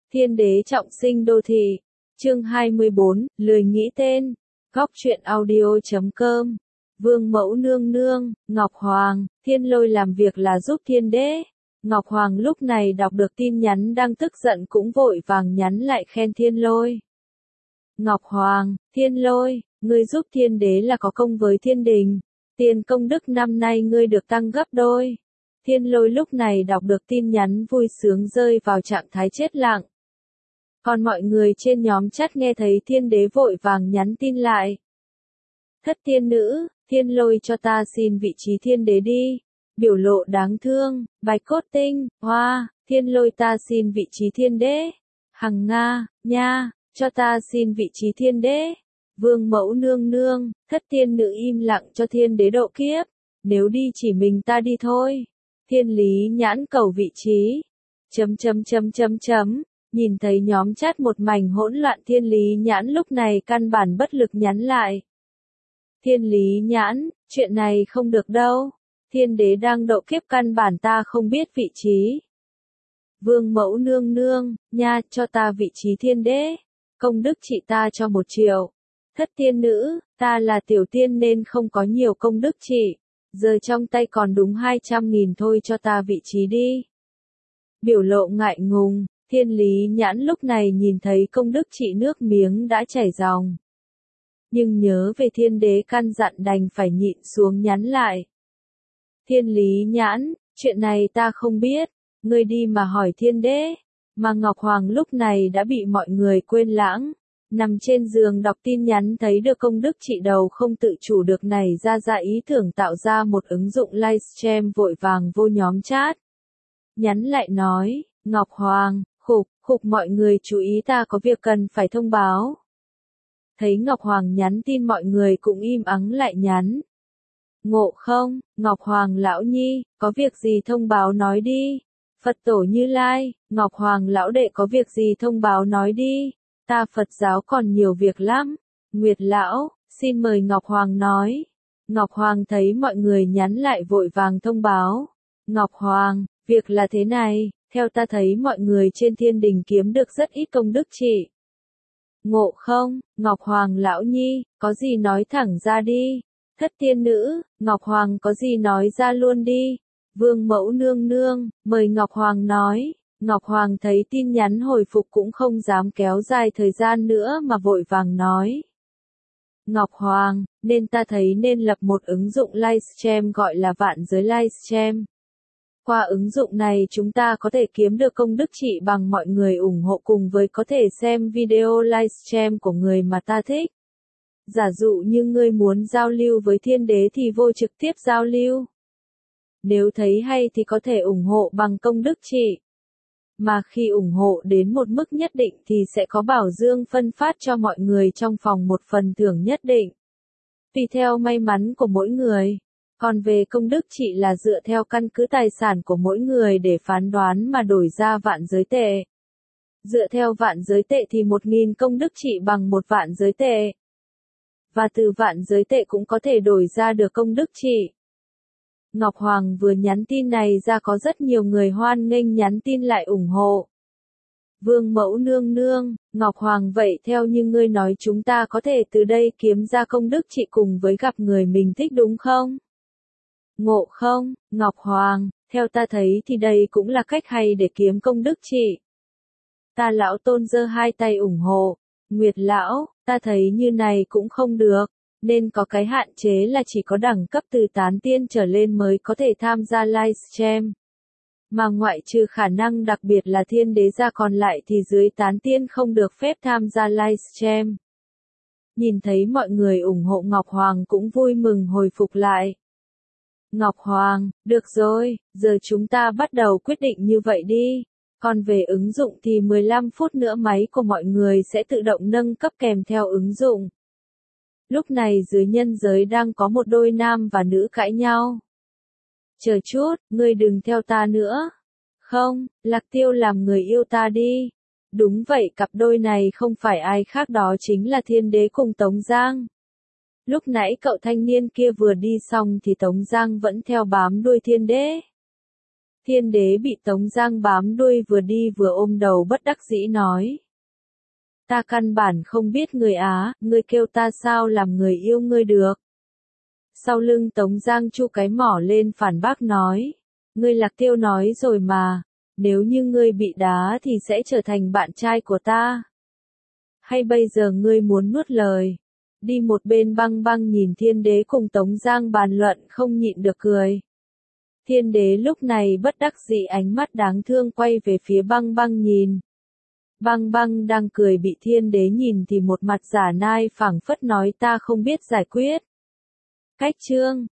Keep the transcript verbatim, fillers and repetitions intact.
Thiên đế trọng sinh đô thị. Chương hai mươi bốn, lười nghĩ tên. Góc truyện audio chấm com. Vương mẫu nương nương, Ngọc Hoàng, Thiên Lôi làm việc là giúp thiên đế. Ngọc Hoàng lúc này đọc được tin nhắn đang tức giận cũng vội vàng nhắn lại khen Thiên Lôi. Ngọc Hoàng, Thiên Lôi, ngươi giúp thiên đế là có công với thiên đình. Tiền công đức năm nay ngươi được tăng gấp đôi. Thiên Lôi lúc này đọc được tin nhắn vui sướng rơi vào trạng thái chết lặng. Còn mọi người trên nhóm chat nghe thấy thiên đế vội vàng nhắn tin lại. Thất tiên nữ, Thiên Lôi cho ta xin vị trí thiên đế đi. Biểu lộ đáng thương, bạch cốt tinh, hoa, Thiên Lôi ta xin vị trí thiên đế. Hằng Nga, nha, cho ta xin vị trí thiên đế. Vương mẫu nương nương, thất tiên nữ im lặng cho thiên đế độ kiếp. Nếu đi chỉ mình ta đi thôi. Thiên lý nhãn cầu vị trí. Chấm chấm chấm chấm chấm. Nhìn thấy nhóm chat một mảnh hỗn loạn, thiên lý nhãn lúc này căn bản bất lực nhắn lại. Thiên lý nhãn, chuyện này không được đâu. Thiên đế đang độ kiếp căn bản ta không biết vị trí. Vương mẫu nương nương, nha, cho ta vị trí thiên đế. Công đức chị ta cho một triệu. Thất tiên nữ, ta là tiểu tiên nên không có nhiều công đức chị. Giờ trong tay còn đúng hai trăm nghìn thôi, cho ta vị trí đi. Biểu lộ ngại ngùng, thiên lý nhãn lúc này nhìn thấy công đức chị nước miếng đã chảy ròng. Nhưng nhớ về thiên đế căn dặn đành phải nhịn xuống nhắn lại. Thiên lý nhãn, chuyện này ta không biết, ngươi đi mà hỏi thiên đế. Mà Ngọc Hoàng lúc này đã bị mọi người quên lãng. Nằm trên giường đọc tin nhắn thấy được công đức chị đầu không tự chủ được nảy ra ra ý tưởng tạo ra một ứng dụng livestream, vội vàng vô nhóm chat. Nhắn lại nói, Ngọc Hoàng, khục, khục mọi người chú ý ta có việc cần phải thông báo. Thấy Ngọc Hoàng nhắn tin mọi người cũng im ắng lại nhắn. Ngộ không, Ngọc Hoàng lão nhi, có việc gì thông báo nói đi. Phật tổ Như Lai, Ngọc Hoàng lão đệ có việc gì thông báo nói đi. Ta Phật giáo còn nhiều việc lắm. Nguyệt lão, xin mời Ngọc Hoàng nói. Ngọc Hoàng thấy mọi người nhắn lại vội vàng thông báo. Ngọc Hoàng, việc là thế này, theo ta thấy mọi người trên thiên đình kiếm được rất ít công đức chị. Ngộ không, Ngọc Hoàng lão nhi, có gì nói thẳng ra đi. Thất tiên nữ, Ngọc Hoàng có gì nói ra luôn đi. Vương mẫu nương nương, mời Ngọc Hoàng nói. Ngọc Hoàng thấy tin nhắn hồi phục cũng không dám kéo dài thời gian nữa mà vội vàng nói. Ngọc Hoàng, nên ta thấy nên lập một ứng dụng livestream gọi là Vạn Giới Livestream. Qua ứng dụng này chúng ta có thể kiếm được công đức trị bằng mọi người ủng hộ, cùng với có thể xem video livestream của người mà ta thích. Giả dụ như ngươi muốn giao lưu với thiên đế thì vô trực tiếp giao lưu. Nếu thấy hay thì có thể ủng hộ bằng công đức trị. Mà khi ủng hộ đến một mức nhất định thì sẽ có bảo dương phân phát cho mọi người trong phòng một phần thưởng nhất định. Tùy theo may mắn của mỗi người. Còn về công đức trị là dựa theo căn cứ tài sản của mỗi người để phán đoán mà đổi ra vạn giới tệ. Dựa theo vạn giới tệ thì một nghìn công đức trị bằng một vạn giới tệ. Và từ vạn giới tệ cũng có thể đổi ra được công đức trị. Ngọc Hoàng vừa nhắn tin này ra có rất nhiều người hoan nghênh nhắn tin lại ủng hộ. Vương mẫu nương nương, Ngọc Hoàng vậy theo như ngươi nói chúng ta có thể từ đây kiếm ra công đức trị cùng với gặp người mình thích đúng không? Ngộ không, Ngọc Hoàng, theo ta thấy thì đây cũng là cách hay để kiếm công đức trị. Ta lão tôn giơ hai tay ủng hộ. Nguyệt lão, ta thấy như này cũng không được. Nên có cái hạn chế là chỉ có đẳng cấp từ tán tiên trở lên mới có thể tham gia livestream. Mà ngoại trừ khả năng đặc biệt là thiên đế ra, còn lại thì dưới tán tiên không được phép tham gia livestream. Nhìn thấy mọi người ủng hộ, Ngọc Hoàng cũng vui mừng hồi phục lại. Ngọc Hoàng, được rồi, giờ chúng ta bắt đầu quyết định như vậy đi. Còn về ứng dụng thì mười lăm phút nữa máy của mọi người sẽ tự động nâng cấp kèm theo ứng dụng. Lúc này dưới nhân giới đang có một đôi nam và nữ cãi nhau. Chờ chút, ngươi đừng theo ta nữa. Không, Lạc Tiêu làm người yêu ta đi. Đúng vậy, cặp đôi này không phải ai khác đó chính là thiên đế cùng Tống Giang. Lúc nãy cậu thanh niên kia vừa đi xong thì Tống Giang vẫn theo bám đuôi thiên đế. Thiên đế bị Tống Giang bám đuôi vừa đi vừa ôm đầu bất đắc dĩ nói. Ta căn bản không biết người Á, ngươi kêu ta sao làm người yêu ngươi được. Sau lưng Tống Giang chu cái mỏ lên phản bác nói. Ngươi Lạc Tiêu nói rồi mà, nếu như ngươi bị đá thì sẽ trở thành bạn trai của ta. Hay bây giờ ngươi muốn nuốt lời? Đi một bên Băng Băng nhìn Thiên đế cùng Tống Giang bàn luận không nhịn được cười. Thiên đế lúc này bất đắc dĩ ánh mắt đáng thương quay về phía Băng Băng nhìn. Băng Băng đang cười bị Thiên đế nhìn thì một mặt giả nai phảng phất nói ta không biết giải quyết. Cách chương